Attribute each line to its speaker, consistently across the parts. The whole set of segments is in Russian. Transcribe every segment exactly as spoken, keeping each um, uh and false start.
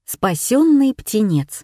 Speaker 1: Спасенный птенец.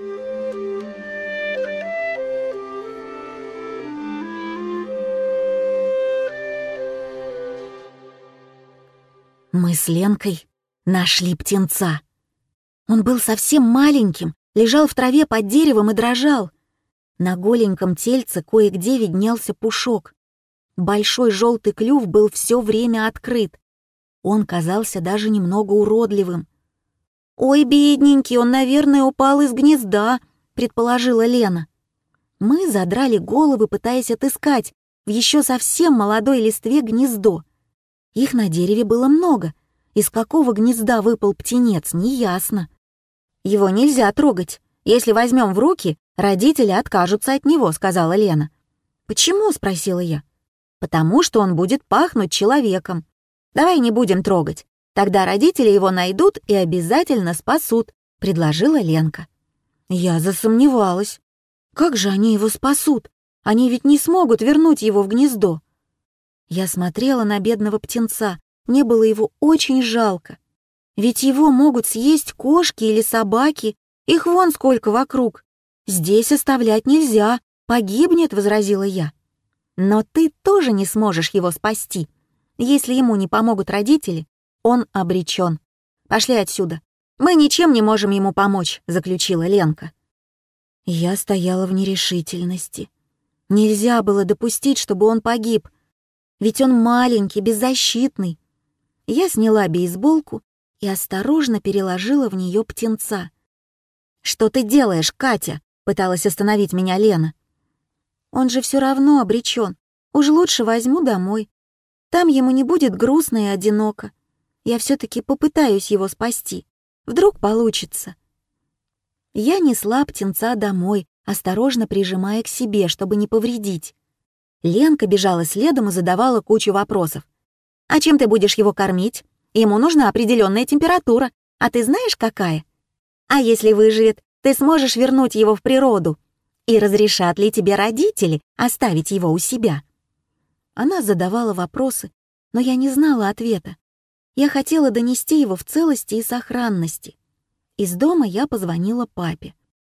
Speaker 1: Мы с Ленкой нашли птенца. Он был совсем маленьким, лежал в траве под деревом и дрожал. На голеньком тельце кое-где виднелся пушок. Большой желтый клюв был все время открыт. Он казался даже немного уродливым. «Ой, бедненький, он, наверное, упал из гнезда», — предположила Лена. Мы задрали головы, пытаясь отыскать в еще совсем молодой листве гнездо. Их на дереве было много. Из какого гнезда выпал птенец, неясно. «Его нельзя трогать. Если возьмем в руки, родители откажутся от него», — сказала Лена. «Почему?» — спросила я. «Потому что он будет пахнуть человеком. Давай не будем трогать. Тогда родители его найдут и обязательно спасут», — предложила Ленка. Я засомневалась. Как же они его спасут? Они ведь не смогут вернуть его в гнездо. Я смотрела на бедного птенца. Мне было его очень жалко. Ведь его могут съесть кошки или собаки. Их вон сколько вокруг. Здесь оставлять нельзя. Погибнет, — возразила я. Но ты тоже не сможешь его спасти. Если ему не помогут родители, он обречен. Пошли отсюда. Мы ничем не можем ему помочь», — заключила Ленка. Я стояла в нерешительности. Нельзя было допустить, чтобы он погиб. Ведь он маленький, беззащитный. Я сняла бейсболку и осторожно переложила в нее птенца. «Что ты делаешь, Катя?» — пыталась остановить меня Лена. «Он же все равно обречен. Уж лучше возьму домой. Там ему не будет грустно и одиноко. Я все-таки попытаюсь его спасти. Вдруг получится». Я несла птенца домой, осторожно прижимая к себе, чтобы не повредить. Ленка бежала следом и задавала кучу вопросов. «А чем ты будешь его кормить? Ему нужна определенная температура. А ты знаешь, какая? А если выживет, ты сможешь вернуть его в природу? И разрешат ли тебе родители оставить его у себя?» Она задавала вопросы, но я не знала ответа. Я хотела донести его в целости и сохранности. Из дома я позвонила папе.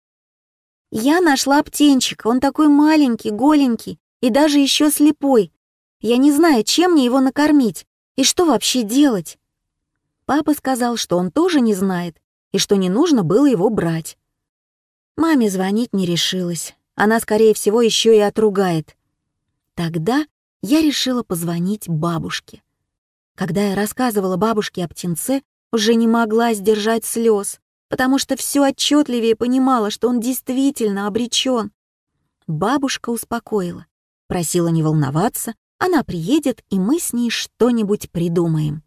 Speaker 1: «Я нашла птенчика, он такой маленький, голенький и даже еще слепой. Я не знаю, чем мне его накормить и что вообще делать». Папа сказал, что он тоже не знает и что не нужно было его брать. Маме звонить не решилась, она, скорее всего, еще и отругает. Тогда я решила позвонить бабушке. Когда я рассказывала бабушке о птенце, уже не могла сдержать слез, потому что все отчетливее понимала, что он действительно обречен. Бабушка успокоила, просила не волноваться, она приедет, и мы с ней что-нибудь придумаем.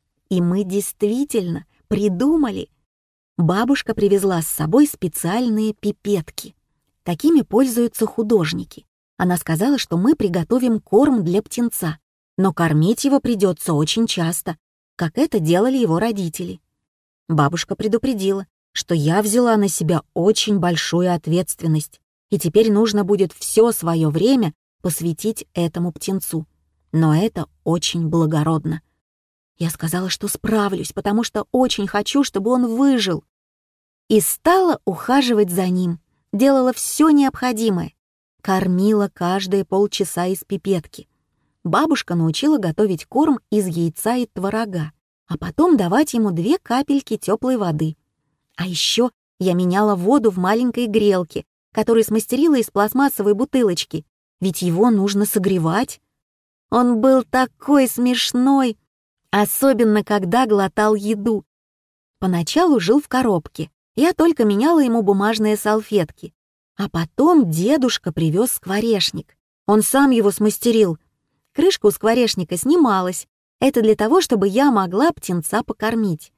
Speaker 1: И мы действительно придумали. Бабушка привезла с собой специальные пипетки. Такими пользуются художники. Она сказала, что мы приготовим корм для птенца, но кормить его придется очень часто, как это делали его родители. Бабушка предупредила, что я взяла на себя очень большую ответственность, и теперь нужно будет все свое время посвятить этому птенцу. Но это очень благородно. Я сказала, что справлюсь, потому что очень хочу, чтобы он выжил. И стала ухаживать за ним, делала все необходимое. Кормила каждые полчаса из пипетки. Бабушка научила готовить корм из яйца и творога, а потом давать ему две капельки теплой воды. А еще я меняла воду в маленькой грелке, которую смастерила из пластмассовой бутылочки, ведь его нужно согревать. Он был такой смешной, особенно когда глотал еду. Поначалу жил в коробке, я только меняла ему бумажные салфетки. А потом дедушка привез скворечник. Он сам его смастерил. Крышка у скворечника снималась. Это для того, чтобы я могла птенца покормить.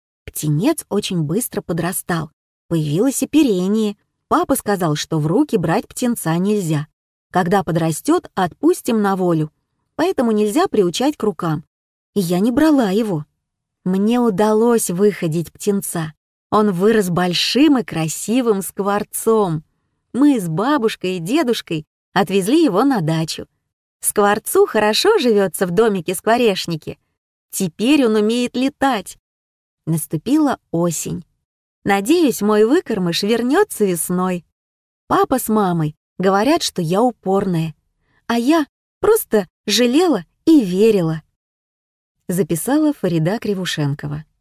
Speaker 1: Птенец очень быстро подрастал. Появилось оперение. Папа сказал, что в руки брать птенца нельзя. Когда подрастет, отпустим на волю. Поэтому нельзя приучать к рукам. И я не брала его. Мне удалось выходить птенца. Он вырос большим и красивым скворцом. Мы с бабушкой и дедушкой отвезли его на дачу. Скворцу хорошо живется в домике-скворечнике. Теперь он умеет летать. Наступила осень. Надеюсь, мой выкормыш вернется весной. Папа с мамой говорят, что я упорная, а я просто жалела и верила. Записала Фарида Кривушенкова.